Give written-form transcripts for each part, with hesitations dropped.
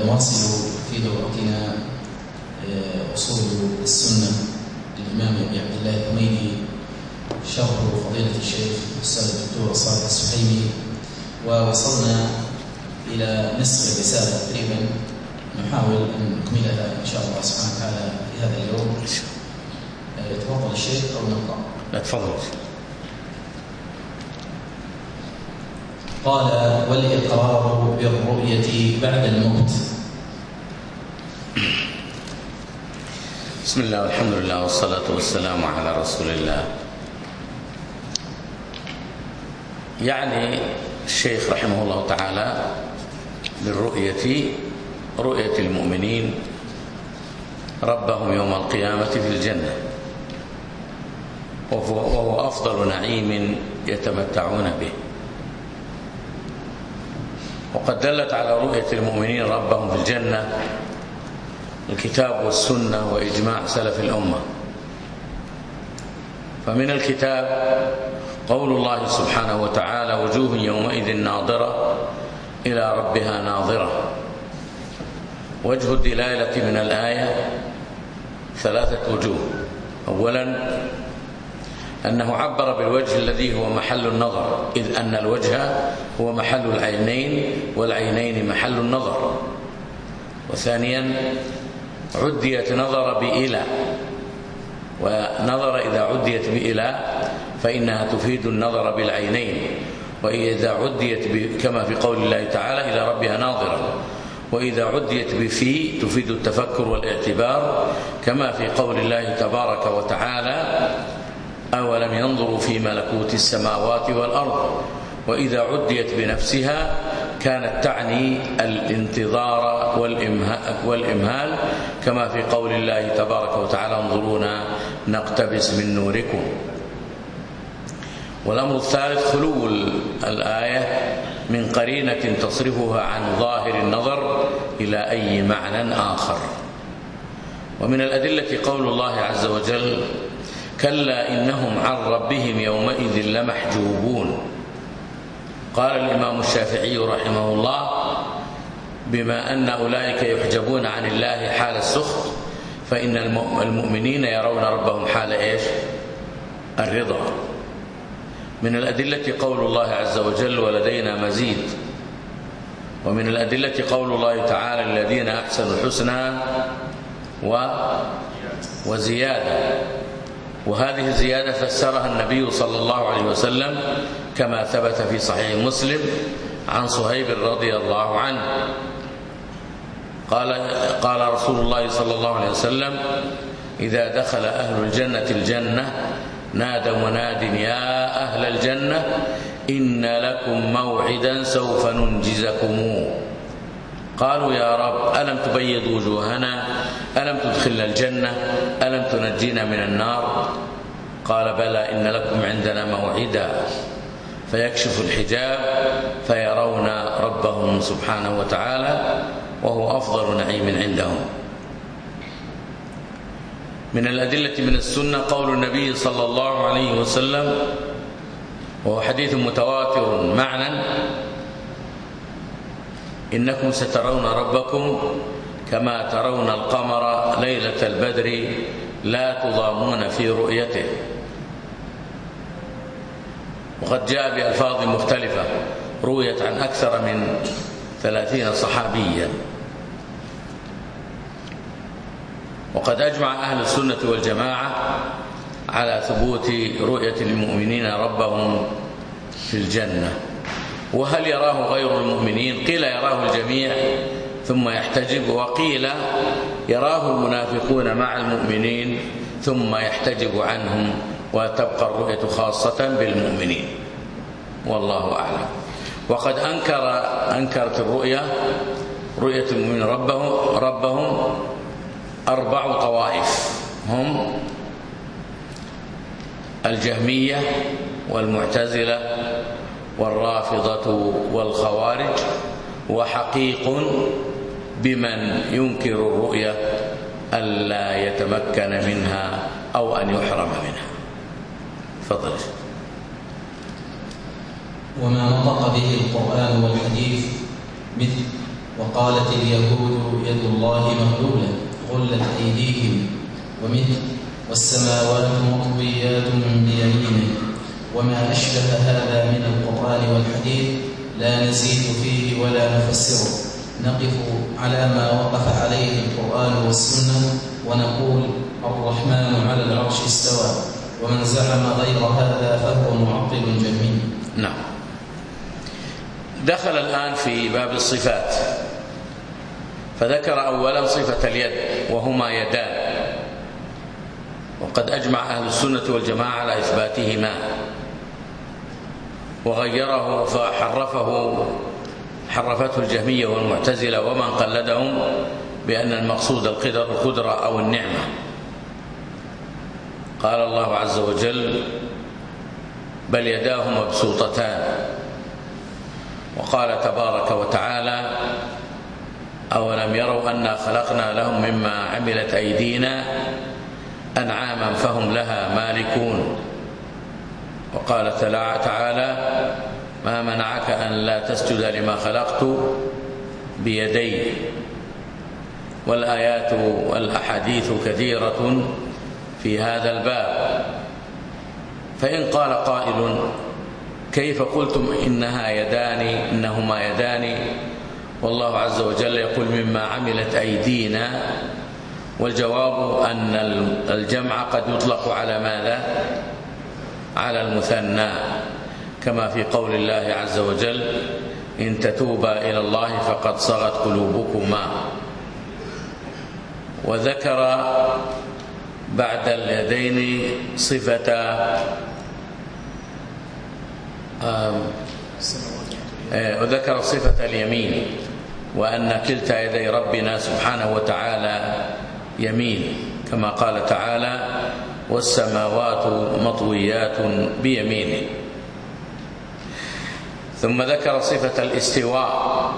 نواصل في دورتنا أصول السنة للإمام أبي عبد الله الحميدي، شرح فضيلة الشيخ الأستاذ الدكتور صالح السحيمي، ووصلنا إلى نصف الرسالة تقريبا، نحاول أن نكملها إن شاء الله سبحانه وتعالى في هذا اليوم. يتفضل الشيخ أو نقرأ؟ لا تفضل. قال: والإقرار بالرؤية بعد الموت. بسم الله والحمد لله والصلاة والسلام على رسول الله. يعني الشيخ رحمه الله تعالى للرؤية، رؤية المؤمنين ربهم يوم القيامة في الجنة، وهو أفضل نعيم يتمتعون به. وقد دلت على رؤية المؤمنين ربهم في الجنة الكتاب والسنة وإجماع سلف الأمة. فمن الكتاب قول الله سبحانه وتعالى: وجوه يومئذ ناظرة إلى ربها ناظرة. وجه الدلالة من الآية ثلاثة وجوه. أولا أنه عبر بالوجه الذي هو محل النظر، إذ أن الوجه هو محل العينين والعينين محل النظر. وثانيا عديت نظر بإلى، ونظر إذا عديت بإلى فإنها تفيد النظر بالعينين، وإذا عديت كما في قول الله تعالى: إلى ربها ناظرة، وإذا عديت بفي تفيد التفكر والاعتبار، كما في قول الله تبارك وتعالى: أولم ينظروا في ملكوت السماوات والأرض. وإذا عديت بنفسها كانت تعني الانتظار والإمهال، كما في قول الله تبارك وتعالى: انظرونا نقتبس من نوركم. والأمر الثالث خلو الآية من قرينة تصرفها عن ظاهر النظر إلى أي معنى آخر. ومن الأدلة قول الله عز وجل: كلا إنهم عن ربهم يومئذ لمحجوبون. قال الإمام الشافعي رحمه الله: بما أن أولئك يحجبون عن الله حال السخط، فإن المؤمنين يرون ربهم حال إيش؟ الرضا. من الأدلة قول الله عز وجل: ولدينا مزيد. ومن الأدلة قول الله تعالى: الذين أحسنوا الحسنى وزيادة. وهذه الزيادة فسرها النبي صلى الله عليه وسلم كما ثبت في صحيح مسلم عن صهيب رضي الله عنه قال رسول الله صلى الله عليه وسلم: إذا دخل أهل الجنة الجنة نادى مناد: يا أهل الجنة إن لكم موعدا سوف ننجزكموه. قالوا: يا رب، ألم تبيض وجوهنا؟ ألم تدخلنا الجنة؟ ألم تنجينا من النار؟ قال: بلى، إن لكم عندنا موعدا. فيكشف الحجاب فيرون ربهم سبحانه وتعالى، وهو أفضل نعيم عندهم. من الأدلة من السنة قول النبي صلى الله عليه وسلم، وهو حديث متواتر معنى: إنكم سترون ربكم كما ترون القمر ليلة البدر لا تضامون في رؤيته. وقد جاء بألفاظ مختلفة رويت عن أكثر من 30 صحابيا. وقد أجمع أهل السنة والجماعة على ثبوت رؤية المؤمنين ربهم في الجنة. وهل يراه غير المؤمنين؟ قيل يراه الجميع ثم يحتجب، وقيل يراه المنافقون مع المؤمنين ثم يحتجب عنهم، وتبقى الرؤية خاصة بالمؤمنين، والله أعلم. وقد أنكرت رؤية المؤمنين ربهم 4 طوائف، هم الجهمية والمعتزلة والرافضة والخوارج، وحقيق بمن ينكر الرؤية ألا يتمكن منها أو أن يحرم منها. فضل. وما نطق به القرآن والحديث وقالت اليهود يد الله مغلولة غلت أيديهم، ومثل والسماوات مطويات بيمينه، وما أشبه هذا من القرآن والحديث لا نزيد فيه ولا نفسره، نقف على ما وقف عليه القرآن والسنة ونقول الرحمن على العرش استوى، ومن زعم غير هذا فهو معطل جميل. نعم. دخل الآن في باب الصفات، فذكر أولا صفة اليد وهما يدان، وقد أجمع أهل السنة والجماعة على إثباتهما، وغيره حرفته الجهمية والمعتزلة ومن قلدهم بأن المقصود القدرة أو النعمة. قال الله عز وجل بل يداه مبسوطتان، وقال تبارك وتعالى أولم يروا أنا خلقنا لهم مما عملت أيدينا أنعاما فهم لها مالكون. وقال تعالى ما منعك أن لا تسجد لما خلقت بيدي. والآيات والأحاديث كثيرة في هذا الباب. فإن قال قائل كيف قلتم إنهما يدان والله عز وجل يقول مما عملت أيدينا؟ والجواب أن الجمع قد يطلق على ماذا؟ على المثنى، كما في قول الله عز وجل إن تتوبا إلى الله فقد صغت قلوبكما. وذكر بعد اليدين وذكر صفة اليمين، وأن كلتا يدي ربنا سبحانه وتعالى يمين، كما قال تعالى والسماوات مطويات بيمينه. ثم ذكر صفة الاستواء،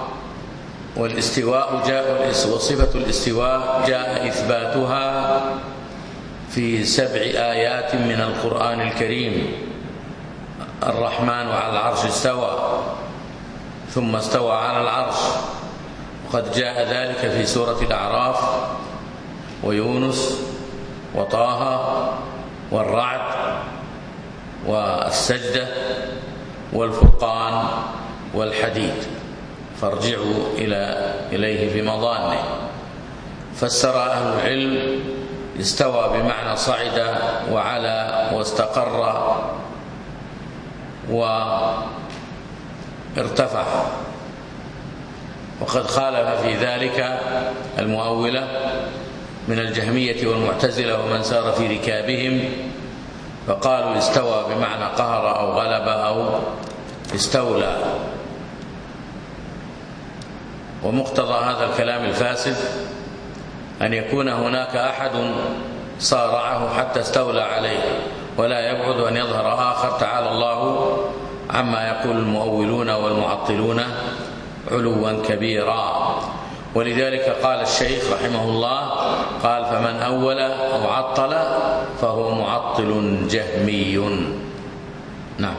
وصفة الاستواء جاء إثباتها في 7 آيات من القرآن الكريم. الرحمن على العرش استوى ثم استوى على العرش، وقد جاء ذلك في سورة الأعراف ويونس وطه والرعد والسجدة والفرقان والحديد، فارجعوا إليه في مضانه. فسر أهل العلم استوى بمعنى صعد وعلى واستقر وارتفع، وقد خالف في ذلك المؤولة من الجهمية والمعتزلة ومن سار في ركابهم، فقالوا استوى بمعنى قهر أو غلب أو استولى. ومقتضى هذا الكلام الفاسد أن يكون هناك أحد صارعه حتى استولى عليه، ولا يبعد أن يظهر آخر تعالى الله عما يقول المؤولون والمعطلون علوا كبيرا. ولذلك قال الشيخ رحمه الله قال فمن أول أو عطل فهو معطل جهمي. نعم.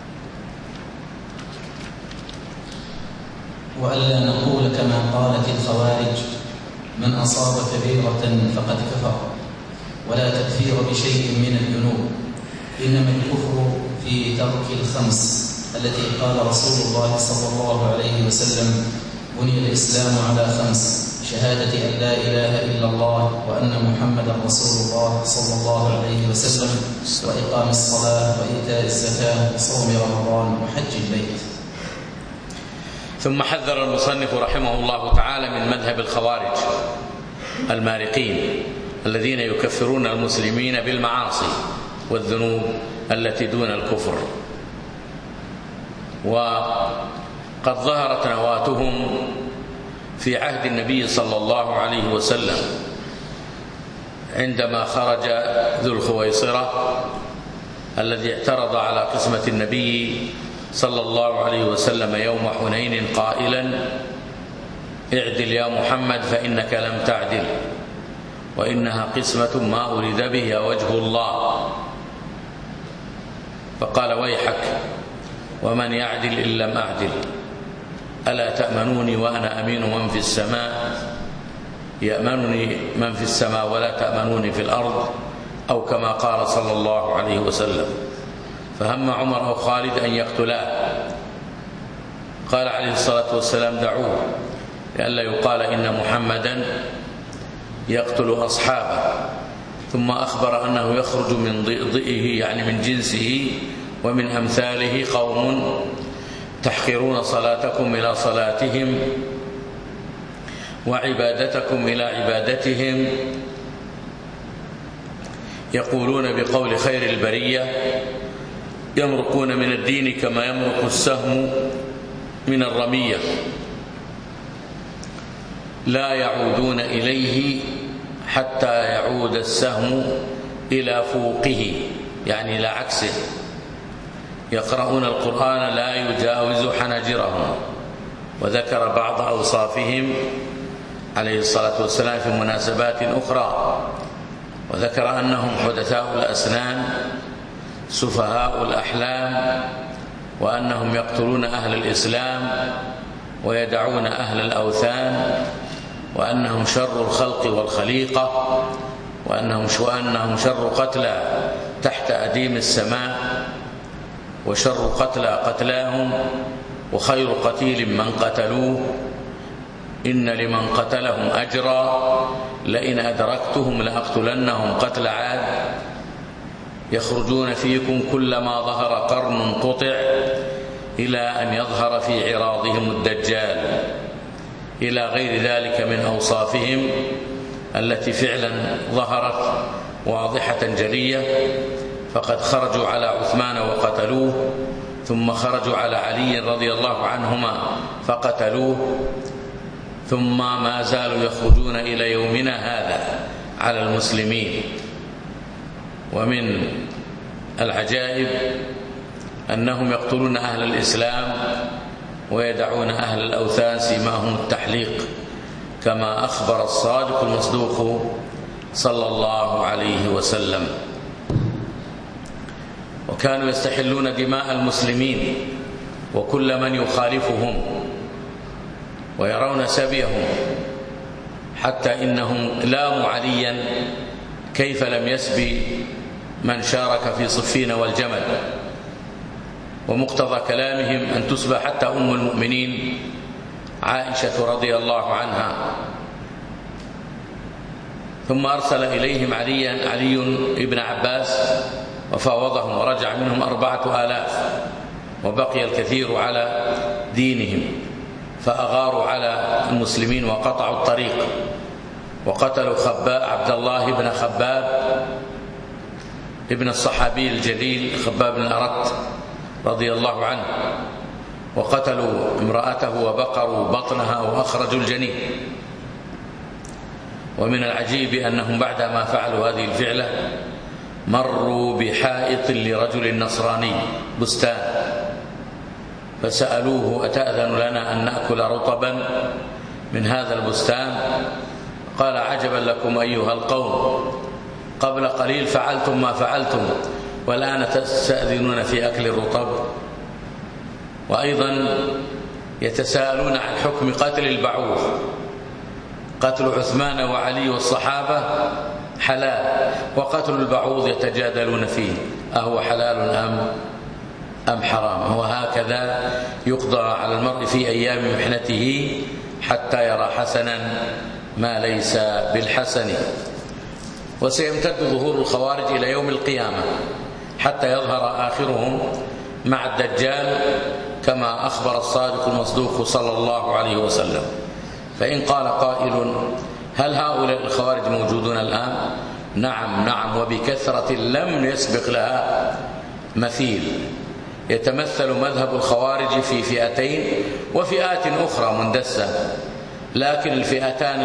وألا نقول كما قالت الخوارج من أصاب كبيرة فقد كفر، ولا تكفير بشيء من الذنوب، إنما الكفر في ترك الخمس التي قال رسول الله صلى الله عليه وسلم بني الإسلام على 5: شهادة أن لا إله إلا الله وأن محمدا رسول الله صلى الله عليه وسلم، وإقام الصلاة وإيتاء الزكاة وصوم رمضان وحج البيت. ثم حذر المصنف رحمه الله تعالى من مذهب الخوارج المارقين الذين يكفرون المسلمين بالمعاصي والذنوب التي دون الكفر. وقد ظهرت نواتهم في عهد النبي صلى الله عليه وسلم عندما خرج ذو الخويصرة الذي اعترض على قسمة النبي صلى الله عليه وسلم يوم حنين قائلا: اعدل يا محمد فإنك لم تعدل، وإنها قسمة ما أريد بها وجه الله. فقال: ويحك، ومن يعدل إن لم أعدل، ألا تأمنوني وأنا أمين من في السماء، يأمنني من في السماء ولا تأمنوني في الأرض، أو كما قال صلى الله عليه وسلم. فهم عمر أو خالد أن يقتلاه، قال عليه الصلاة والسلام دعوه لئلا يقال إن محمدا يقتل أصحابه، ثم أخبر أنه يخرج من ضئه يعني من جنسه ومن أمثاله قوم تحقرون صلاتكم إلى صلاتهم وعبادتكم إلى عبادتهم، يقولون بقول خير البرية، يمرقون من الدين كما يمرق السهم من الرمية، لا يعودون إليه حتى يعود السهم إلى فوقه، يعني إلى عكسه، يقرؤون القرآن لا يجاوز حناجرهم. وذكر بعض أوصافهم عليه الصلاة والسلام في مناسبات أخرى، وذكر أنهم حدثاء الأسنان سفهاء الأحلام، وأنهم يقتلون أهل الإسلام ويدعون أهل الأوثان، وأنهم شر الخلق والخليقة، وأنهم شر قتلى تحت أديم السماء، وشر قتلى قتلاهم، وخير قتيل من قتلوه، إن لمن قتلهم أجرا، لئن أدركتهم لأقتلنهم قتل عاد، يخرجون فيكم كلما ظهر قرن قطع، إلى أن يظهر في عراضهم الدجال، إلى غير ذلك من أوصافهم التي فعلا ظهرت واضحة جلية. فقد خرجوا على عثمان وقتلوه، ثم خرجوا على علي رضي الله عنهما فقتلوه، ثم ما زالوا يخرجون إلى يومنا هذا على المسلمين. ومن العجائب أنهم يقتلون أهل الإسلام ويدعون أهل الأوثان سيماهم التحليق، كما أخبر الصادق المصدوق صلى الله عليه وسلم. وكانوا يستحلون دماء المسلمين وكل من يخالفهم ويرون سبيهم، حتى إنهم لاموا عليا كيف لم يسبي من شارك في صفين والجمل، ومقتضى كلامهم أن تسبى حتى أم المؤمنين عائشة رضي الله عنها. ثم أرسل إليهم علي ابن عباس وفاوضهم، ورجع منهم 4000، وبقي الكثير على دينهم، فأغاروا على المسلمين وقطعوا الطريق، وقتلوا عبد الله بن خباب ابن الصحابي الجليل خباب بن الأرت رضي الله عنه، وقتلوا امرأته وبقروا بطنها وأخرجوا الجنين. ومن العجيب أنهم بعدما فعلوا هذه الفعلة مروا بحائط لرجل نصراني بستان، فسألوه أتأذن لنا أن نأكل رطبا من هذا البستان؟ قال عجبا لكم أيها القوم، قبل قليل فعلتم ما فعلتم والآن تستأذنون في أكل الرطب. وأيضا يتساءلون عن حكم قتل البعوض، قتل عثمان وعلي والصحابة حلال، وقتل البعوض يتجادلون فيه أهو حلال أم حرام. وهكذا يقضى على المرء في أيام محنته حتى يرى حسنا ما ليس بالحسن. وسيمتد ظهور الخوارج إلى يوم القيامة حتى يظهر آخرهم مع الدجال، كما أخبر الصادق المصدوق صلى الله عليه وسلم. فإن قال قائل هل هؤلاء الخوارج موجودون الآن؟ نعم، وبكثرة لم يسبق لها مثيل. يتمثل مذهب الخوارج في فئتين وفئات أخرى مندسة، لكن الفئتان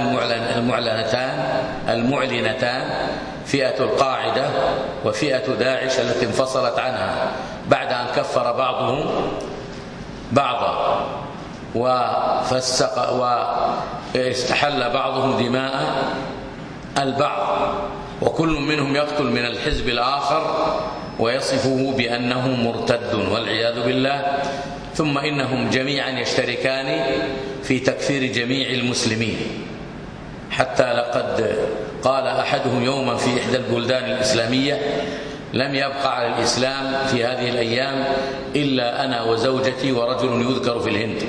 المعلنتان فئة القاعدة وفئة داعش التي انفصلت عنها بعد أن كفر بعضهم بعضا وفسق واستحل بعضهم دماء البعض، وكل منهم يقتل من الحزب الآخر ويصفه بأنه مرتد والعياذ بالله، ثم إنهم جميعا يشتركان في تكفير جميع المسلمين، حتى لقد قال أحدهم يوما في إحدى البلدان الإسلامية: لم يبقى على الإسلام في هذه الأيام إلا أنا وزوجتي ورجل يذكر في الهند.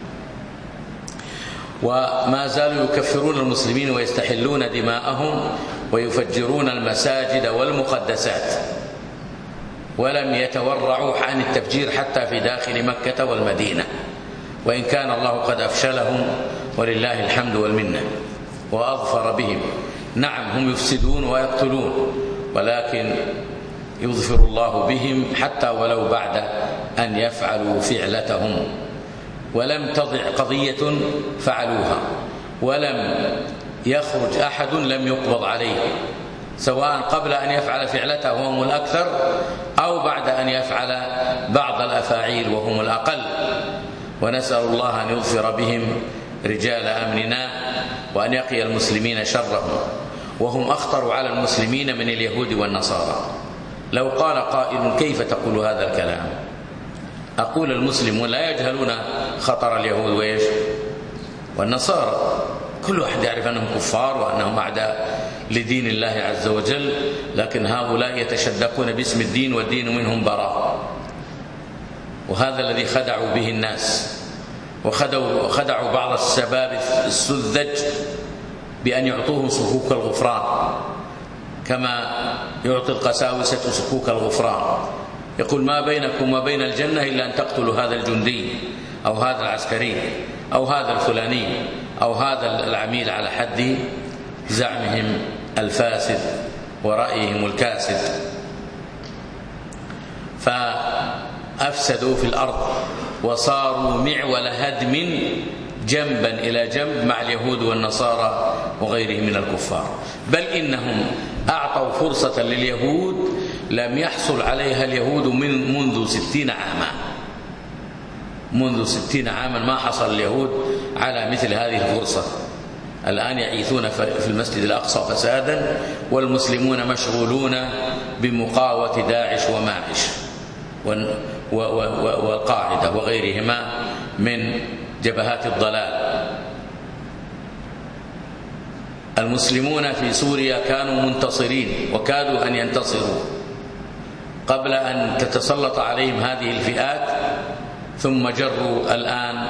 وما زالوا يكفرون المسلمين ويستحلون دماءهم ويفجرون المساجد والمقدسات، ولم يتورعوا عن التفجير حتى في داخل مكة والمدينة، وإن كان الله قد أفشلهم ولله الحمد والمنة وأظفر بهم. نعم هم يفسدون ويقتلون، ولكن يظفر الله بهم حتى ولو بعد أن يفعلوا فعلتهم. ولم تضع قضية فعلوها، ولم يخرج أحد لم يقبض عليه، سواء قبل أن يفعل فعلته وهم الأكثر أو بعد أن يفعل بعض الأفاعيل وهم الأقل. ونسأل الله أن يظفر بهم رجال أمننا وأن يقي المسلمين شرهم، وهم أخطر على المسلمين من اليهود والنصارى. لو قال قائل: كيف تقول هذا الكلام؟ أقول: المسلمون لا يجهلون خطر اليهود وإيش والنصارى، كل واحد يعرف أنهم كفار وأنهم أعداء لدين الله عز وجل، لكن هؤلاء يتشدقون باسم الدين والدين منهم براء. وهذا الذي خدعوا به الناس، وخدعوا بعض الشباب السذج بأن يعطوهم صكوك الغفران، كما يعطي القساوسة صكوك الغفران. يقول: ما بينكم وبين الجنة إلا أن تقتلوا هذا الجندي أو هذا العسكري أو هذا الفلاني أو هذا العميل، على حد زعمهم الفاسد ورأيهم الكاسد. فأفسدوا في الأرض وصاروا معول هدم جنبا إلى جنب مع اليهود والنصارى وغيرهم من الكفار. بل إنهم أعطوا فرصة لليهود لم يحصل عليها اليهود منذ 60 عاما. منذ 60 عاما ما حصل اليهود على مثل هذه الفرصة. الآن يعيثون في المسجد الأقصى فسادا، والمسلمون مشغولون بمقاومة داعش وماعش والقاعدة وغيرهما من جبهات الضلال. المسلمون في سوريا كانوا منتصرين وكادوا أن ينتصروا قبل أن تتسلط عليهم هذه الفئات، ثم جروا الآن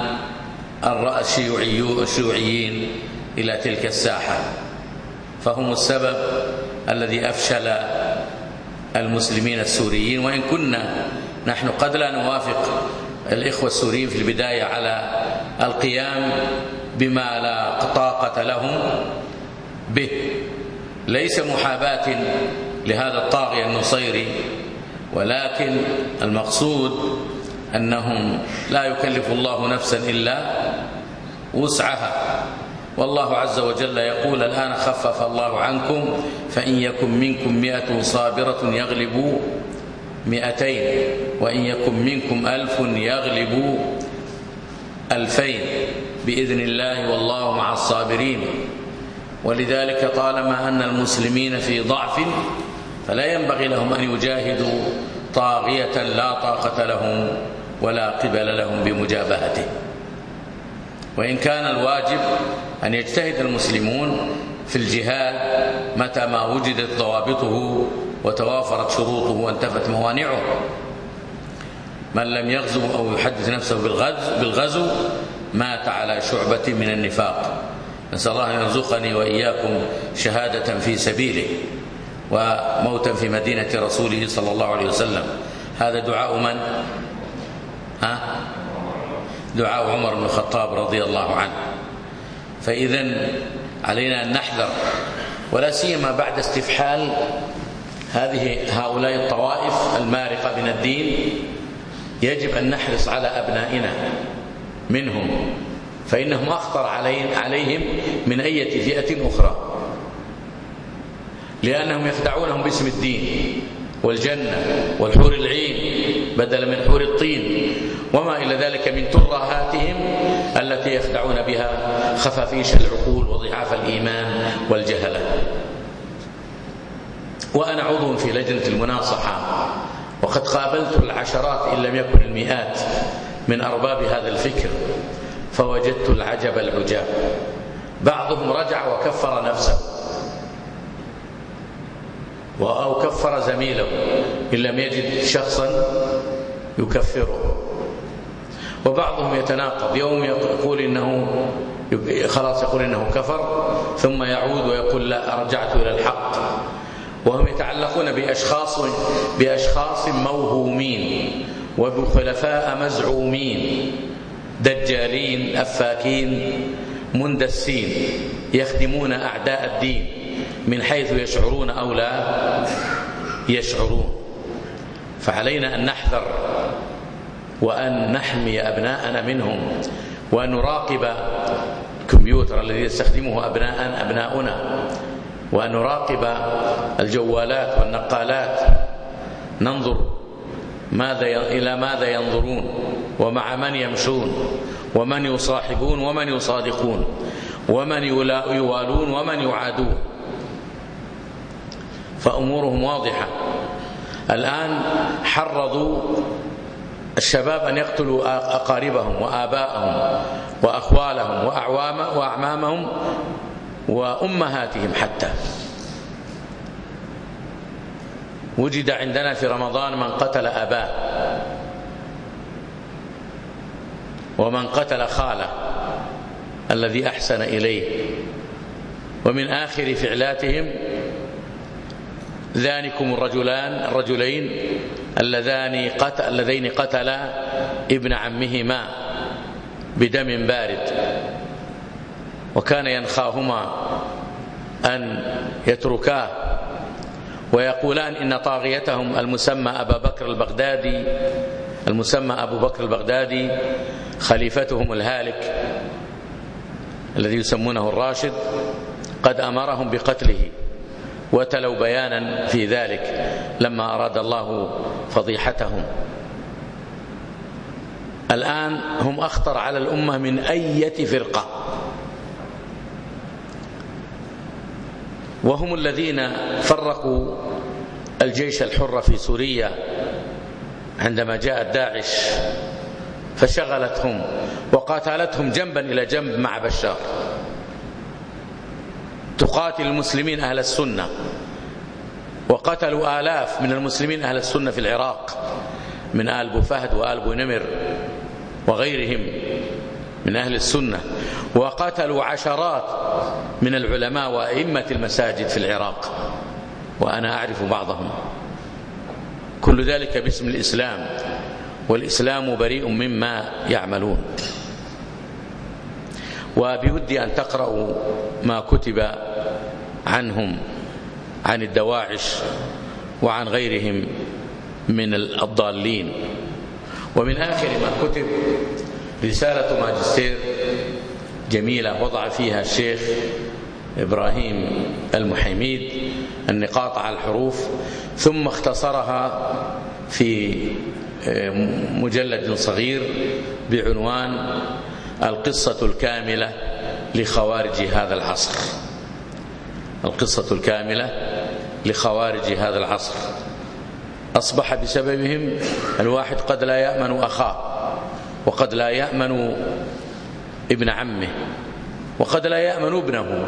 الشيوعيين إلى تلك الساحة، فهم السبب الذي أفشل المسلمين السوريين. وإن كنا نحن قد لا نوافق الإخوة السوريين في البداية على القيام بما لا طاقة لهم به، ليس محاباة لهذا الطاغية النصيري، ولكن المقصود أنهم لا يكلف الله نفسا إلا وسعها. والله عز وجل يقول: الآن خفف الله عنكم فإن يكن منكم 100 صابرة يغلبوا 200، وإن يكن منكم 1000 يغلبوا 2000 بإذن الله والله مع الصابرين. ولذلك طالما أن المسلمين في ضعف فلا ينبغي لهم أن يجاهدوا طاغية لا طاقة لهم ولا قبل لهم بمجابهته. وإن كان الواجب أن يجتهد المسلمون في الجهاد متى ما وجدت ضوابطه وتوافرت شروطه وانتفت موانعه. من لم يغزو أو يحدث نفسه بالغزو مات على شعبة من النفاق. نسأل الله أن يرزقني وإياكم شهادة في سبيله وموتا في مدينة رسوله صلى الله عليه وسلم. هذا دعاء من؟ دعاء عمر بن الخطاب رضي الله عنه. فإذا علينا أن نحذر، ولا سيما بعد استفحال هؤلاء الطوائف المارقة من الدين. يجب أن نحرص على أبنائنا منهم، فإنهم أخطر عليهم من أي فئة أخرى، لأنهم يخدعونهم باسم الدين والجنة والحور العين بدلا من حور الطين وما إلى ذلك من ترهاتهم التي يخدعون بها خفافيش العقول وضعاف الإيمان والجهلة. وأنا عضو في لجنة المناصحة، وقد قابلت العشرات إن لم يكن المئات من أرباب هذا الفكر فوجدت العجب العجاب. بعضهم رجع وكفر نفسه أو كفر زميله إن لم يجد شخصا يكفره، وبعضهم يتناقض، يوم يقول إنه خلاص يقول إنه كفر ثم يعود ويقول لا رجعت إلى الحق. وهم يتعلقون بأشخاص موهومين وبخلفاء مزعومين دجالين أفاكين مندسين يخدمون أعداء الدين من حيث يشعرون أو لا يشعرون. فعلينا أن نحذر وأن نحمي أبناءنا منهم، وأن نراقب الكمبيوتر الذي يستخدمه أبناؤنا، وأن نراقب الجوالات والنقالات، ننظر إلى ماذا ينظرون، ومع من يمشون، ومن يصاحبون ومن يصادقون، ومن يوالون ومن يعادون. فأمورهم واضحة. الآن حرضوا الشباب أن يقتلوا أقاربهم وآباءهم وأخوالهم وأعمامهم وأمهاتهم حتى. وجد عندنا في رمضان من قتل أباه ومن قتل خاله الذي أحسن إليه. ومن آخر فعلاتهم ذلكم الرجلين اللذين قتلا ابن عمهما بدم بارد، وكان ينخاهما أن يتركاه ويقولان إن طاغيتهم المسمى أبو بكر البغدادي خليفتهم الهالك الذي يسمونه الراشد قد أمرهم بقتله، وتلوا بيانا في ذلك لما أراد الله فضيحتهم. الآن هم أخطر على الأمة من أي فرقة، وهم الذين فرقوا الجيش الحر في سوريا عندما جاءت داعش فشغلتهم وقاتلتهم جنبا إلى جنب مع بشار، تقاتل المسلمين أهل السنة، وقتلوا آلاف من المسلمين أهل السنة في العراق من آل بو فهد وآل بو نمر وغيرهم من أهل السنة، وقتلوا عشرات من العلماء وأئمة المساجد في العراق وأنا أعرف بعضهم. كل ذلك باسم الإسلام، والإسلام بريء مما يعملون. وبودي أن تقرأوا ما كتب عنهم عن الدواعش وعن غيرهم من الضالين. ومن آخر ما كتب رسالة ماجستير جميلة وضع فيها الشيخ إبراهيم المحيميد النقاط على الحروف، ثم اختصرها في مجلد صغير بعنوان القصة الكاملة لخوارج هذا العصر. القصة الكاملة لخوارج هذا العصر. أصبح بسببهم الواحد قد لا يأمن أخاه، وقد لا يأمن ابن عمه، وقد لا يأمن ابنه.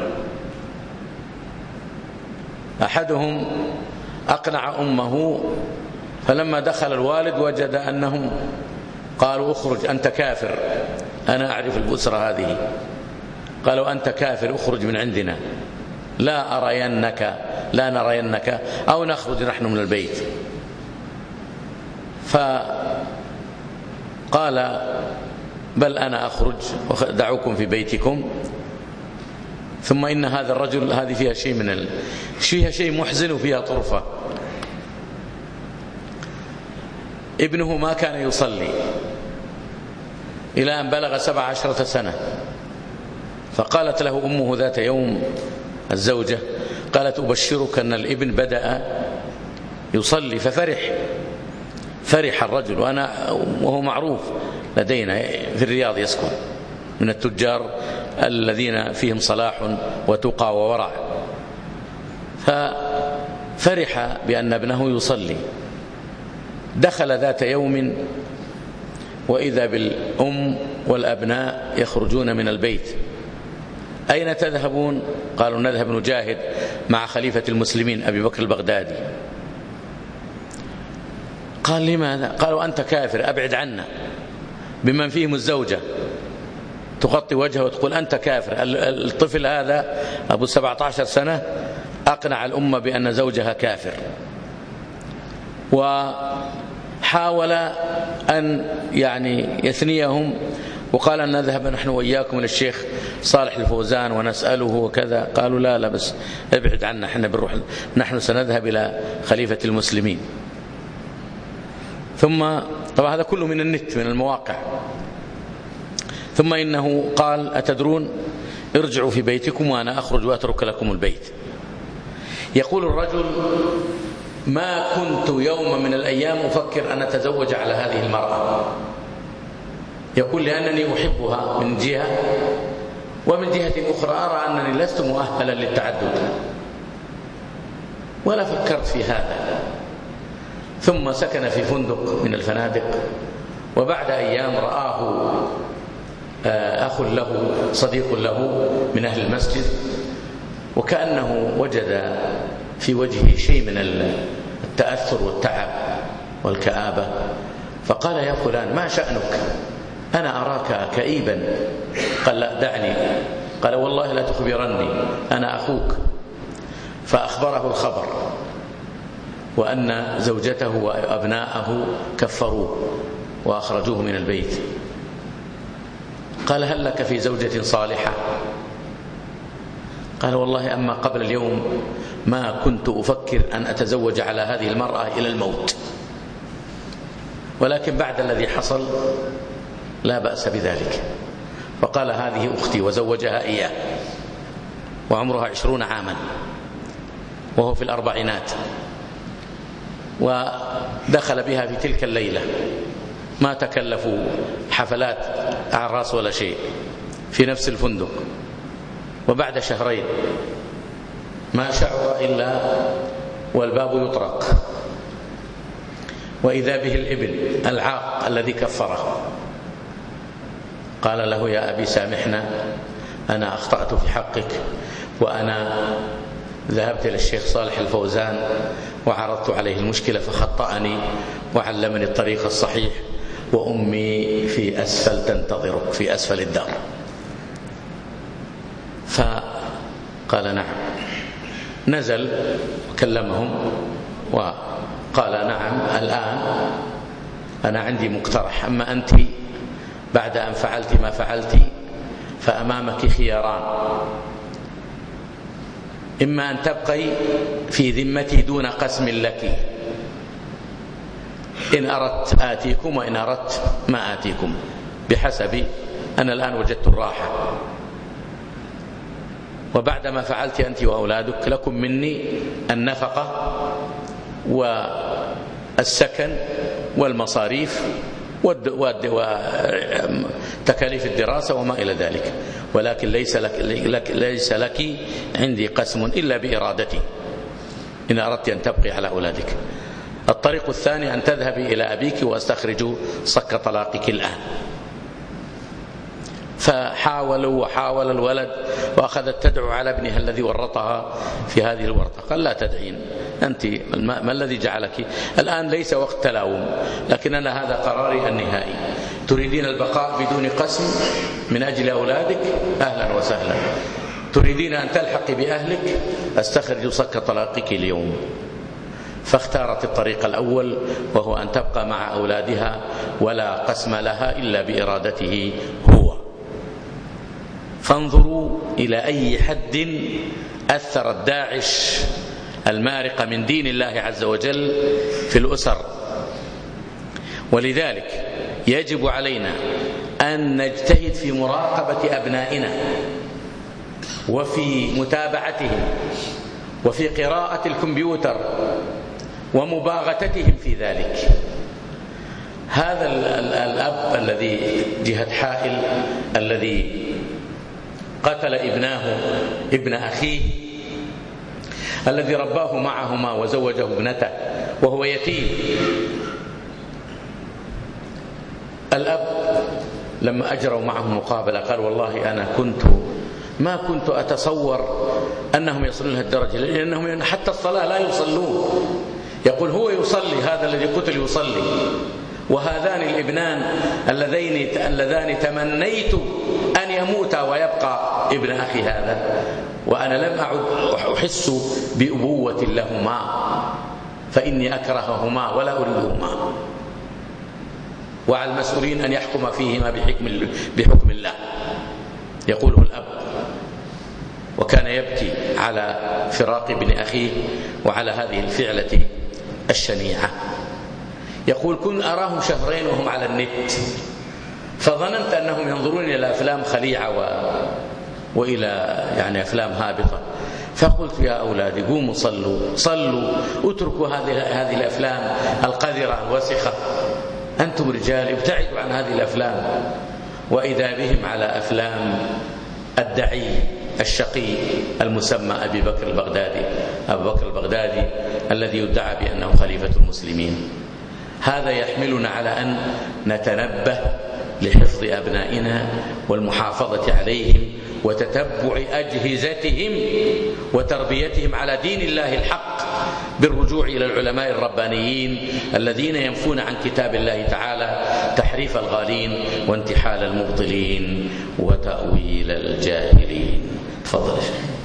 أحدهم أقنع أمه، فلما دخل الوالد وجد أنهم قالوا اخرج أنت كافر، أنا أعرف الأسرة هذه، قالوا أنت كافر اخرج من عندنا، لا نرينك أو نخرج نحن من البيت. فقال بل أنا أخرج ودعوكم في بيتكم. ثم إن هذا الرجل هذه فيها شيء فيها شيء محزن وفيها طرفة. ابنه ما كان يصلي إلى أن بلغ 17 سنة، فقالت له أمه ذات يوم الزوجة، قالت أبشرك أن الابن بدأ يصلي. فرح الرجل، وهو معروف لدينا في الرياض، يسكن من التجار الذين فيهم صلاح وتقى وورع، ففرح بأن ابنه يصلي. دخل ذات يوم وإذا بالأم والأبناء يخرجون من البيت. أين تذهبون؟ قالوا نذهب نجاهد مع خليفة المسلمين أبي بكر البغدادي. قال لماذا؟ قالوا أنت كافر، أبعد عنا، بمن فيهم الزوجة تغطي وجهه وتقول أنت كافر. الطفل هذا أبو 17 سنة أقنع الأمة بأن زوجها كافر، وحاول أن يثنيهم، وقال أن نذهب نحن وإياكم إلى الشيخ صالح الفوزان ونسأله وكذا. قالوا لا بس ابعد عنا، احنا بنروح، نحن سنذهب إلى خليفة المسلمين. ثم طبعا هذا كله من النت، من المواقع. ثم إنه قال أتدرون، ارجعوا في بيتكم وأنا أخرج وأترك لكم البيت. يقول الرجل ما كنت يوم من الأيام أفكر أن أتزوج على هذه المرأة. يقول لأنني أحبها من جهة، ومن جهة أخرى أرى أنني لست مؤهلا للتعدد، ولا فكرت في هذا. ثم سكن في فندق من الفنادق، وبعد أيام رآه أخ له صديق له من أهل المسجد، وكأنه وجد في وجهه شيء من التأثر والتعب والكآبة، فقال يا فلان ما شأنك؟ أنا أراك كئيبا. قال لا دعني. قال والله لا تخبرني، أنا أخوك. فأخبره الخبر، وأن زوجته وأبناءه كفروه وأخرجوه من البيت. قال هل لك في زوجة صالحة؟ قال والله أما قبل اليوم ما كنت أفكر أن أتزوج على هذه المرأة إلى الموت، ولكن بعد الذي حصل لا بأس بذلك. فقال هذه أختي، وزوجها إياه، وعمرها 20 عاما وهو في الأربعينات، ودخل بها في تلك الليلة، ما تكلفوا حفلات أعراس ولا شيء، في نفس الفندق. وبعد شهرين ما شعر إلا والباب يطرق، وإذا به الابن العاق الذي كفره. قال له يا أبي سامحنا، أنا أخطأت في حقك، وأنا ذهبت إلى الشيخ صالح الفوزان وعرضت عليه المشكلة فخطأني وعلمني الطريق الصحيح، وأمي في أسفل تنتظرك في أسفل الدار. فقال نعم. نزل وكلمهم وقال نعم الآن أنا عندي مقترح، أما أنت بعد أن فعلت ما فعلت فأمامك خياران، إما أن تبقي في ذمتي دون قسم لك، إن أردت آتيكم وإن أردت ما آتيكم، بحسب أنا الآن وجدت الراحة، وبعد ما فعلت أنت وأولادك لكم مني النفقة والسكن والمصاريف وتكاليف الدراسة وما إلى ذلك، ولكن ليس لك عندي قسم إلا بإرادتي إن أردت أن تبقي على أولادك. الطريق الثاني أن تذهبي إلى أبيك وأستخرج صك طلاقك الآن. فحاولوا وحاول الولد، وأخذت تدعو على ابنها الذي ورطها في هذه الورطة. قال لا تدعين أنت، ما الذي جعلك؟ الآن ليس وقت تلاوم، لكن أنا هذا قراري النهائي. تريدين البقاء بدون قسم من أجل أولادك، أهلا وسهلا. تريدين أن تلحقي بأهلك، أستخرج صك طلاقك اليوم. فاختارت الطريق الأول، وهو أن تبقى مع أولادها ولا قسم لها إلا بإرادته هو. فانظروا إلى أي حد أثرت داعش المارقة من دين الله عز وجل في الأسر. ولذلك يجب علينا أن نجتهد في مراقبة أبنائنا وفي متابعتهم وفي قراءة الكمبيوتر ومباغتتهم في ذلك. هذا الأب الذي جهة حائل الذي قتل ابن أخيه الذي رباه معهما وزوجه ابنته وهو يتيم، الأب لما أجروا معه مقابلة قال والله أنا ما كنت أتصور أنهم يصلون لهذه الدرجة، لأنهم حتى الصلاة لا يصلون. يقول هو يصلي، هذا الذي قتل يصلي، وهذان الابنان اللذان تمنيت أن يموتا ويبقى ابن أخي هذا، وأنا لم أعد أحس بأبوة لهما، فإني أكرههما ولا أريدهما، وعلى المسؤولين أن يحكم فيهما بحكم الله. يقوله الأب، وكان يبكي على فراق ابن أخيه وعلى هذه الفعلة الشنيعة. يقول كنت أراهم شهرين وهم على النت، فظننت أنهم ينظرون إلى أفلام خليعة وإلى يعني أفلام هابطة، فقلت يا أولادي قوموا صلوا اتركوا هذه الأفلام القذرة الوسخة، أنتم رجال ابتعدوا عن هذه الأفلام. وإذا بهم على أفلام الدعي الشقي المسمى أبو بكر البغدادي الذي يدعى بأنه خليفة المسلمين. هذا يحملنا على أن نتنبه لحفظ أبنائنا والمحافظة عليهم وتتبع أجهزتهم وتربيتهم على دين الله الحق، بالرجوع إلى العلماء الربانيين الذين ينفون عن كتاب الله تعالى تحريف الغالين وانتحال المبطلين وتأويل الجاهلين. تفضل.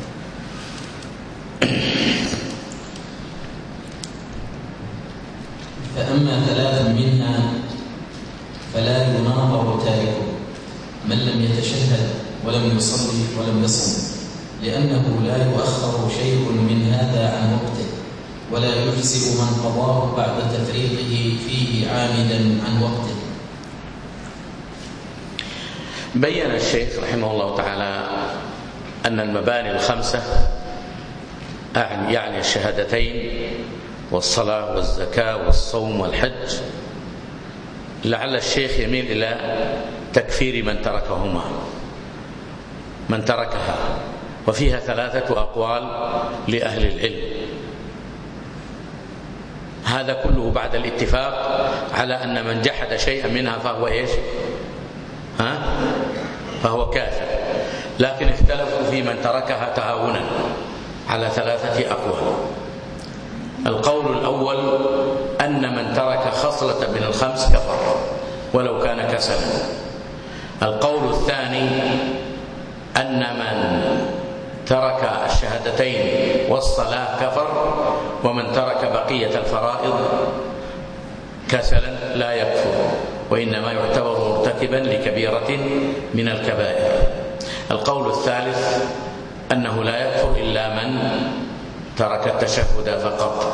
فأما ثلاث منها فلا يناظر تاركه من لم يتشهد ولم يصلي ولم يصم، لأنه لا يؤخر شيء من هذا عن وقته، ولا يجزئ من قضاه بعد تفريطه فيه عامدا عن وقته. بين الشيخ رحمه الله تعالى أن المباني الخمسة يعني الشهادتين والصلاة والزكاة والصوم والحج، لعل الشيخ يميل إلى تكفير من تركها، وفيها 3 أقوال لأهل العلم. هذا كله بعد الاتفاق على أن من جحد شيئا منها فهو إيش؟ فهو كافر، لكن اختلفوا في من تركها تهاونا على 3 أقوال. القول الأول أن من ترك خصلة من الخمس كفر ولو كان كسلا. القول الثاني أن من ترك الشهادتين والصلاة كفر، ومن ترك بقية الفرائض كسلا لا يكفر، وإنما يعتبر مرتكبا لكبيرة من الكبائر. القول الثالث أنه لا يكفر إلا من ترك التشهد فقط،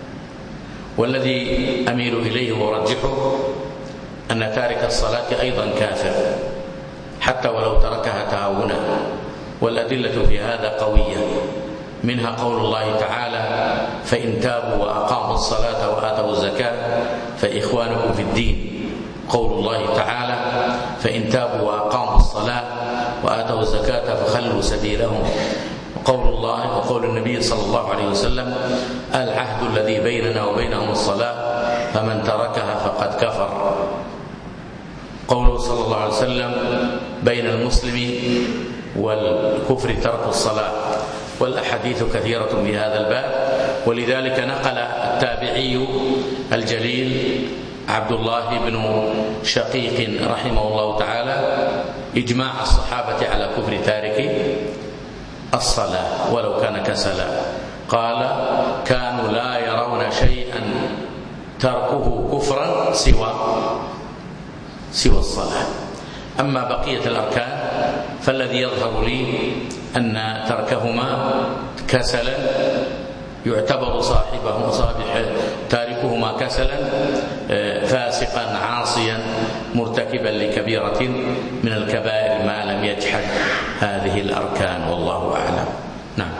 والذي أميل إليه وأرجحه أن تارك الصلاة أيضا كافر حتى ولو تركها تهاونا، والأدلة في هذا قوية، منها قول الله تعالى فإن تابوا وأقاموا الصلاة وآتوا الزكاة فإخوانكم في الدين. قول الله تعالى فإن تابوا وأقاموا الصلاة وآتوا الزكاة فخلوا سبيلهم. وقول الله وقول النبي صلى الله عليه وسلم العهد الذي بيننا وبينهم الصلاة فمن تركها فقد كفر. قوله صلى الله عليه وسلم بين المسلم والكفر ترك الصلاة، والأحاديث كثيرة في هذا الباب. ولذلك نقل التابعي الجليل عبد الله بن شقيق رحمه الله تعالى إجماع الصحابة على كفر تارك الصلاة ولو كان كسلا. قال كانوا لا يرون شيئا تركه كفرا سوى الصلاة. أما بقية الأركان فالذي يظهر لي أن تركهما كسلا يعتبر تاركهما كسلا فاسقا عاصيا مرتكبا لكبيرة من الكبائر ما لم يجحد هذه الأركان، والله أعلم. نعم.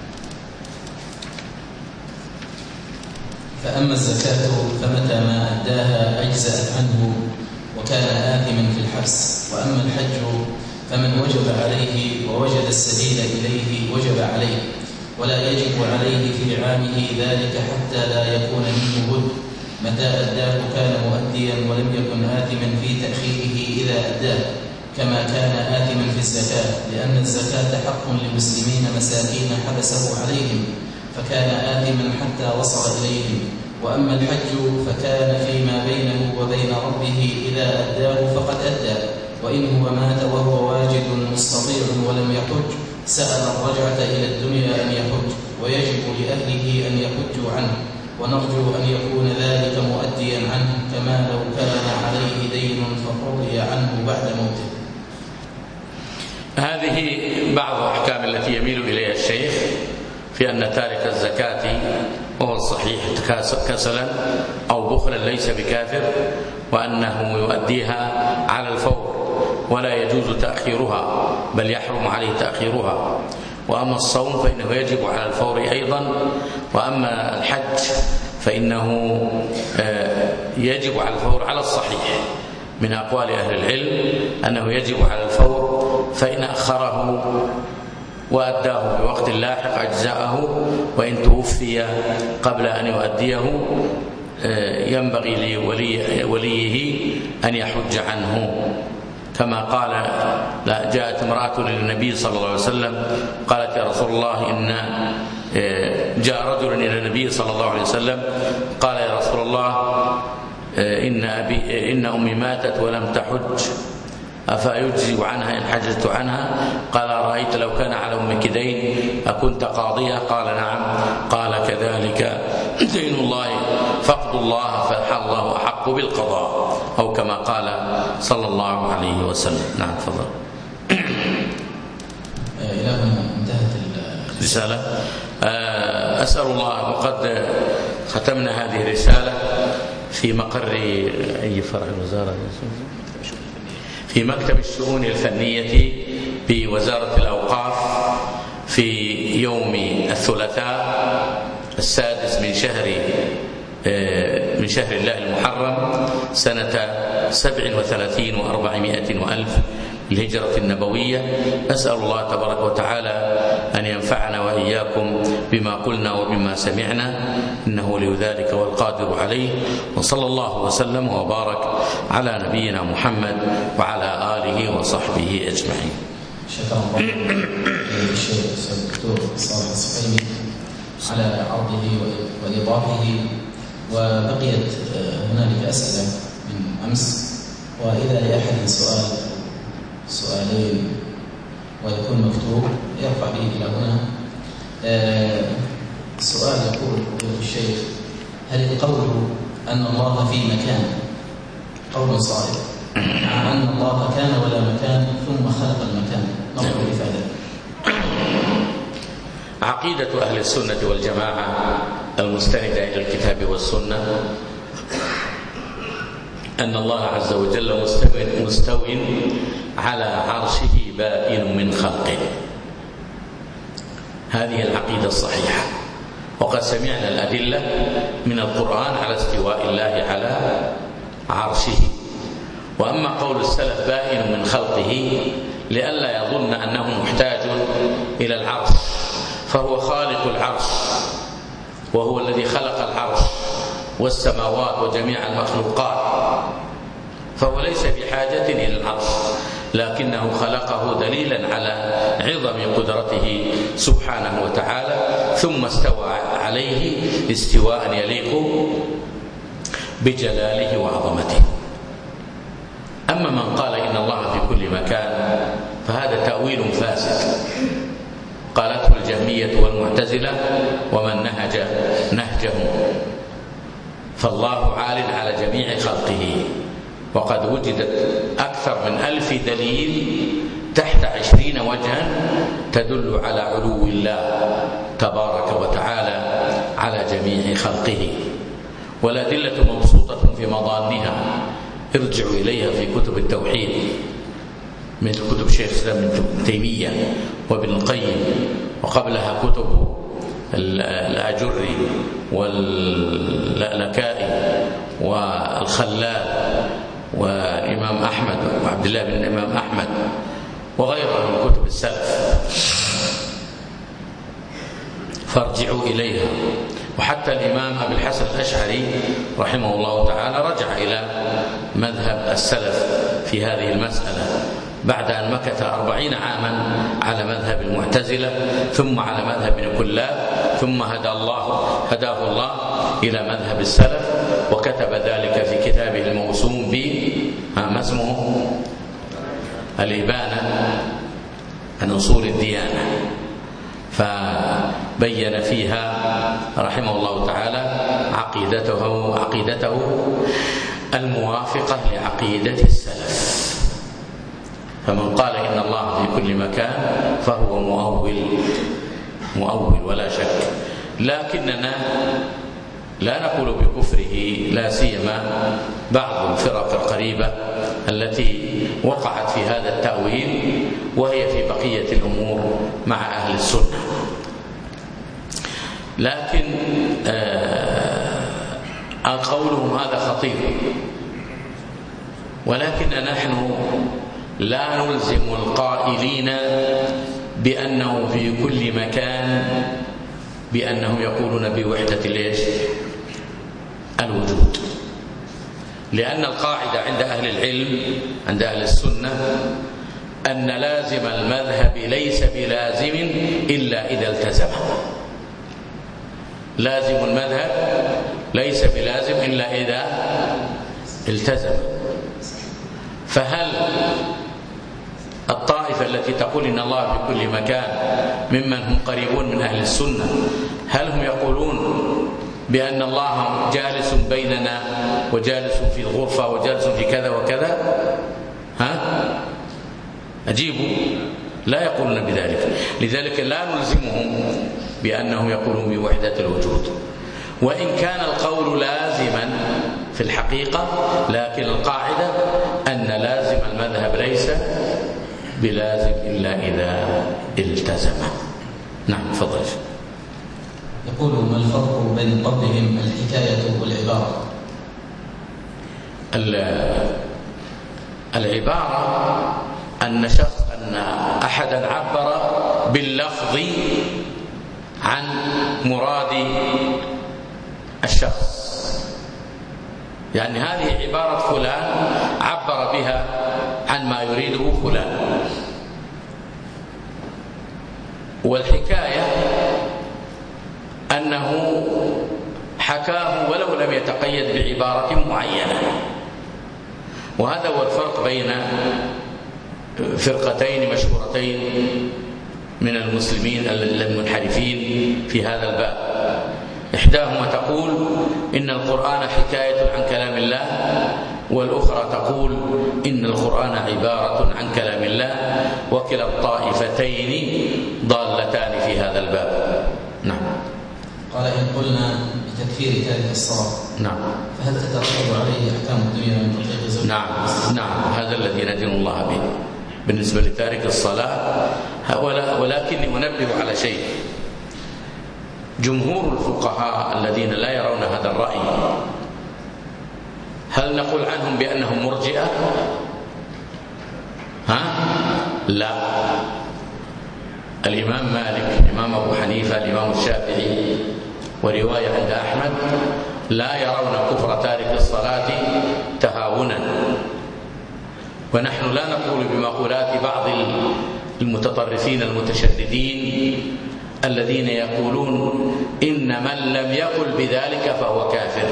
فأما الزكاة فمتى ما أداها أجزأت عنه وكان آثما في الحبس. وأما الحج فمن وجب عليه ووجد السبيل إليه وجب عليه، ولا يجب عليه في عامه ذلك حتى لا يكون منه بد، متى أداه كان مؤديا ولم يكن آثما في تأخيره إذا أداه، كما كان آثما في الزكاة، لأن الزكاة حق للمسلمين مساكين حبسه عليهم فكان آثما حتى وصل إليهم. وأما الحج فكان فيما بينه وبين ربه، إذا أداه فقد أدى، وإن هو مات وهو واجد مستطيع ولم يحج سأل الرجعة إلى الدنيا أن يحج، ويجب لأهله أن يحجوا عنه، ونرجو أن يكون ذلك مؤديا عنه، كما لو كان عليه دين فقضي عنه بعد موته. هذه بعض الأحكام التي يميل إليها الشيخ في أن تارك الزكاة وهو الصحيح كسلا أو بخلا ليس بكافر، وأنه يؤديها على الفور ولا يجوز تأخيرها بل يحرم عليه تأخيرها. وأما الصوم فإنه يجب على الفور أيضا. وأما الحج فإنه يجب على الفور على الصحيح من أقوال أهل العلم أنه يجب على الفور، فإن أخره وأداه في وقت لاحق أجزاءه، وإن توفي قبل أن يؤديه ينبغي لوليه أن يحج عنه. كما قال جاءت امرأة للنبي صلى الله عليه وسلم قالت يا رسول الله إن جاء رجل إلى النبي صلى الله عليه وسلم قال يا رسول الله إن أمي ماتت ولم تحج أفيجزي عنها إن حجزت عنها؟ قال رأيت لو كان على أمك دين أكنت قاضية؟ قال نعم. قال كذلك دين الله فقد الله فالله أحق بالقضاء، أو كما قال صلى الله عليه وسلم. نعم تفضل. إلى هنا انتهت الرسالة. أسأل الله، وقد ختمنا هذه الرسالة في مقر أي فرع الوزارة؟ في مكتب الشؤون الفنية بوزارة الأوقاف في يوم الثلاثاء 6 من شهر الله المحرم سنة 37 و400 وألف الهجرة النبوية. أسأل الله تبارك وتعالى أن ينفعنا وإياكم بما قلنا وبما سمعنا، إنه لذلك والقادر عليه. وصلى الله وسلم وبارك على نبينا محمد وعلى آله وصحبه أجمعين. شكرا الله للشيخ الدكتور صالح السحيمي على عرضه وإيضاحه. وبقيت هنالك أسئلة من أمس، وإذا لأحد سؤالين ويكون مكتوب يرفع به إلى هنا. سؤال يقول الشيخ: هل القول أن الله في مكان قول صائب، مع أن الله كان ولا مكان ثم خلق المكان؟ نرجو الإفادة. عقيدة أهل السنة والجماعة المستندة إلى الكتاب والسنة أن الله عز وجل مستو على عرشه بائن من خلقه. هذه العقيدة الصحيحة، وقد سمعنا الأدلة من القرآن على استواء الله على عرشه. وأما قول السلف بائن من خلقه لئلا يظن أنه محتاج إلى العرش، فهو خالق العرش وهو الذي خلق العرش والسماوات وجميع المخلوقات، فهو ليس بحاجة إلى العرش، لكنه خلقه دليلا على عظم قدرته سبحانه وتعالى، ثم استوى عليه استواء يليق بجلاله وعظمته. أما من قال إن الله في كل مكان فهذا تأويل فاسد قالته الجهمية والمعتزلة ومن نهج نهجهم. فالله عال على جميع خلقه، وقد وجدت أكثر من 1000 دليل تحت 20 وجها تدل على علو الله تبارك وتعالى على جميع خلقه، والأدلة مبسوطة في مضانها، ارجعوا إليها في كتب التوحيد من كتب شيخ الإسلام ابن تيمية وابن القيم، وقبلها كتب الآجري واللالكائي والخلال والإمام أحمد وعبد الله بن الإمام أحمد وغيرها من كتب السلف، فارجعوا إليها وحتى الإمام أبي الحسن الأشعري رحمه الله تعالى رجع إلى مذهب السلف في هذه المسألة بعد أن مكث 40 عاما على مذهب المعتزلة ثم على مذهب ابن كلاب، ثم هداه الله إلى مذهب السلف، وكتب ذلك في كتابه الموسوم ما اسمه الإبانة عن أصول الديانة، فبين فيها رحمه الله تعالى عقيدته الموافقة لعقيدة السلف. فمن قال إن الله في كل مكان فهو مؤول ولا شك، لكننا لا نقول بكفره، لا سيما بعض الفرق القريبة التي وقعت في هذا التأويل وهي في بقية الأمور مع أهل السنة. لكن قولهم هذا خطير، ولكن نحن لا نلزم القائلين بأنه في كل مكان بأنهم يقولون بوحدة الوجود، لأن القاعدة عند أهل العلم عند أهل السنة أن لازم المذهب ليس بلازم إلا إذا التزم. لازم المذهب ليس بلازم إلا إذا التزم. فهل الطائفة التي تقول إن الله في كل مكان ممن هم قريبون من أهل السنة هل هم يقولون بأن الله جالس بيننا وجالس في الغرفة وجالس في كذا وكذا؟ أجيبوا، لا يقولون بذلك. لذلك لا نلزمهم بأنهم يقولون بوحدة الوجود، وإن كان القول لازما في الحقيقة، لكن القاعدة أن لازم المذهب ليس بلازم إلا إذا التزم. نعم، تفضل. يقول: ما الفرق بين قولهم الحكاية والعبارة؟ العبارة أن أحدا عبر باللفظ عن مراد الشخص، يعني هذه عبارة فلان عبر بها عن ما يريده فلان. والحكاية أنه حكاه ولو لم يتقيد بعبارة معينة. وهذا هو الفرق بين فرقتين مشهورتين من المسلمين المنحرفين في هذا الباب. إحداهما تقول إن القرآن حكاية عن كلام الله، والأخرى تقول إن القرآن عبارة عن كلام الله، وكلا الطائفتين ضالتان في هذا الباب. نعم. قال: إن قلنا بتكفير تارك الصلاة، نعم، فهل تترتب عليه أحكام الدنيا من تطليق زوجه؟ نعم، هذا الذي ندين الله به بالنسبة لتارك الصلاة. ولكني أنبه على شيء: جمهور الفقهاء الذين لا يرون هذا الرأي هل نقول عنهم بأنهم مرجئة؟ لا. الإمام مالك، الإمام أبو حنيفة، الإمام الشافعي، ورواية عند أحمد لا يرون كفر تارك الصلاة تهاونا. ونحن لا نقول بمقولات بعض المتطرفين المتشددين الذين يقولون إن من لم يقل بذلك فهو كافر.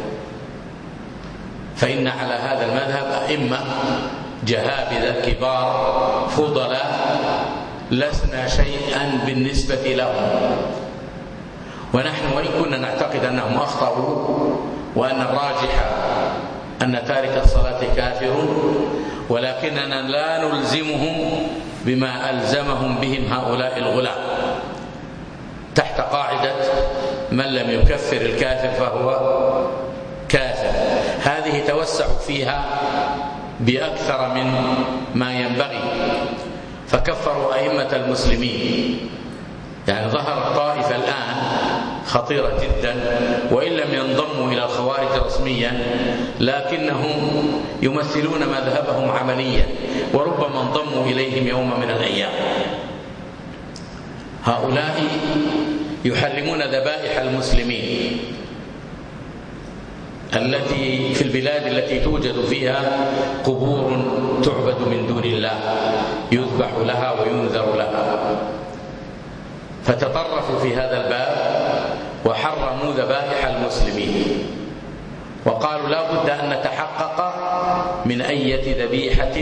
فإن على هذا المذهب أئمة جهابذة كبار فضلاء لسنا شيئا بالنسبة لهم، ونحن وإن كنا نعتقد أنهم أخطأوا وأن الراجح أن تارك الصلاة كافر، ولكننا لا نلزمهم بما ألزمهم بهم هؤلاء الغلاة تحت قاعدة من لم يكفر الكافر فهو كافر. هذه توسع فيها بأكثر من ما ينبغي، فكفروا أئمة المسلمين. يعني ظهرت طائفة الآن خطيرة جدا، وإن لم ينضموا إلى الخوارج رسميا لكنهم يمثلون مذهبهم عمليا، وربما انضموا إليهم يوم من الأيام. هؤلاء يحرمون ذبائح المسلمين التي في البلاد التي توجد فيها قبور تعبد من دون الله يذبح لها وينذر لها، فتطرفوا في هذا الباب وحرموا ذبائح المسلمين، وقالوا لا بد أن نتحقق من أية ذبيحة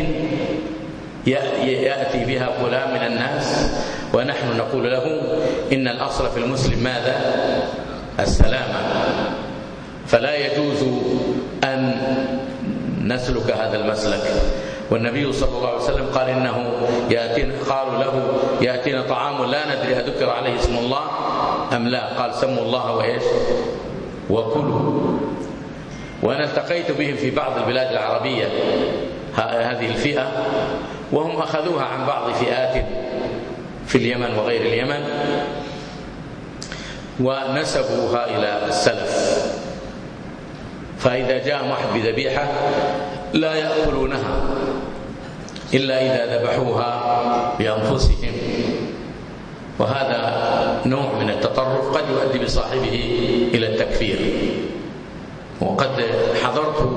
يأتي بها فلان من الناس، ونحن نقول له إن الأصل في المسلم ماذا؟ السلامة، فلا يجوز أن نسلك هذا المسلك. والنبي صلى الله عليه وسلم قال إنه قالوا له يأتينا طعام لا ندري أذكر عليه اسم الله أم لا، قال سموا الله وإيش وكلوا. وأنا التقيت بهم في بعض البلاد العربية هذه الفئة، وهم أخذوها عن بعض فئات في اليمن وغير اليمن ونسبوها إلى السلف، فإذا جاء واحد بذبيحة لا يأكلونها إلا إذا ذبحوها بأنفسهم، وهذا نوع من التطرف قد يؤدي بصاحبه إلى التكفير. وقد حضرت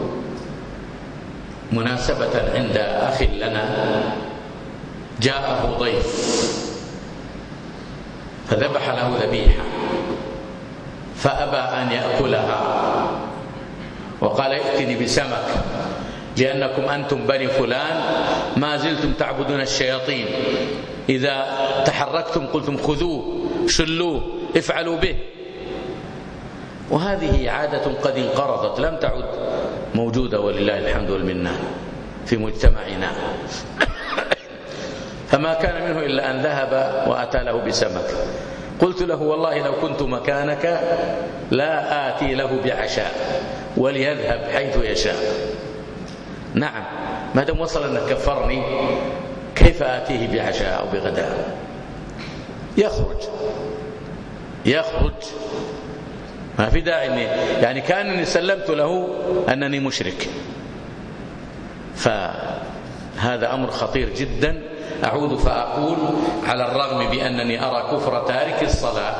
مناسبة عند أخ لنا جاءه ضيف فذبح له ذبيحة فأبى أن يأكلها وقال ائتني بسمك لأنكم أنتم بني فلان ما زلتم تعبدون الشياطين، إذا تحركتم قلتم خذوه شلوه افعلوا به. وهذه عادة قد انقرضت لم تعد موجودة ولله الحمد والمنة في مجتمعنا. فما كان منه إلا أن ذهب وأتى له بسمك. قلت له والله لو كنت مكانك لا آتي له بعشاء وليذهب حيث يشاء. نعم، ما دام وصل أن كفرني كيف آتيه بعشاء أو بغداء؟ يخرج ما في داعي يعني كأنني سلمت له أنني مشرك. فهذا أمر خطير جدا. أعود فأقول على الرغم بأنني أرى كفر تارك الصلاة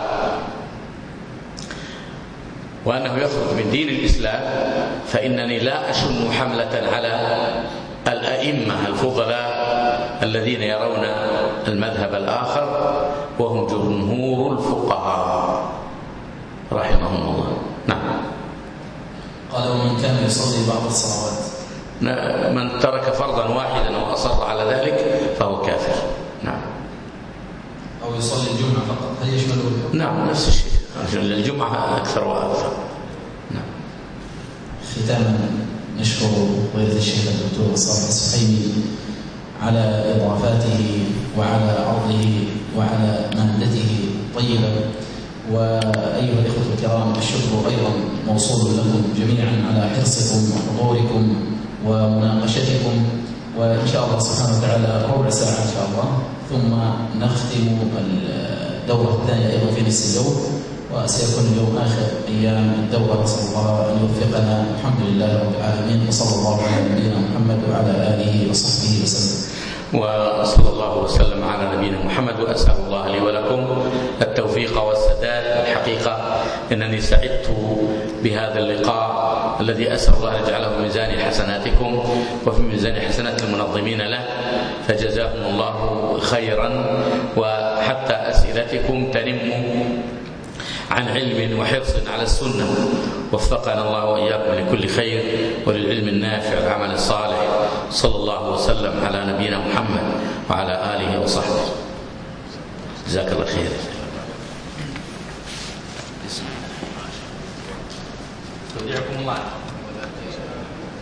وأنه يخرج من دين الإسلام، فإنني لا أشن حملة على الأئمة الفضلاء الذين يرون المذهب الآخر وهم جمهور الفقهاء رحمهم الله. نعم. قال ومن كان يصلي بعض الصلوات، من ترك فرضا واحدا وأصر على ذلك فهو كافر. نعم. أو يصلي الجمعة فقط، هل يشمله؟ نعم نفس الشيء، الجمعة أكثر وأكثر. نعم. ختاما نشكر فضيلة الشيخ الدكتور صالح السحيمي على إضافاته وعلى عرضه وعلى مهدته الطيبة. وأيها الإخوة الكرام، الشكر أيضا موصول لكم جميعا على حرصكم وحضوركم ومناقشتكم، وإن شاء الله سبحانه وتعالى ربع ساعة إن شاء الله ثم نختم الدورة الثانية أيضا في نفس اليوم، وسيكون اليوم آخر أيام الدورة. نسأل الله أن يوفقنا. الحمد لله رب العالمين، وصلى الله على نبينا محمد وعلى آله وصحبه وسلم. وصلى الله وسلم على نبينا محمد. وأسأل الله لي ولكم التوفيق والسداد. الحقيقة أنني سعدت بهذا اللقاء الذي أسأل الله أن يجعله في ميزان حسناتكم وفي ميزان حسنات المنظمين له، فجزاهم الله خيرا. وحتى أسئلتكم تنم عن علم وحرص على السنة، وفقنا الله وإياكم لكل خير وللعلم النافع والعمل الصالح. صلى الله وسلم على نبينا محمد وعلى آله وصحبه. جزاك الله خير. استودعكم الله.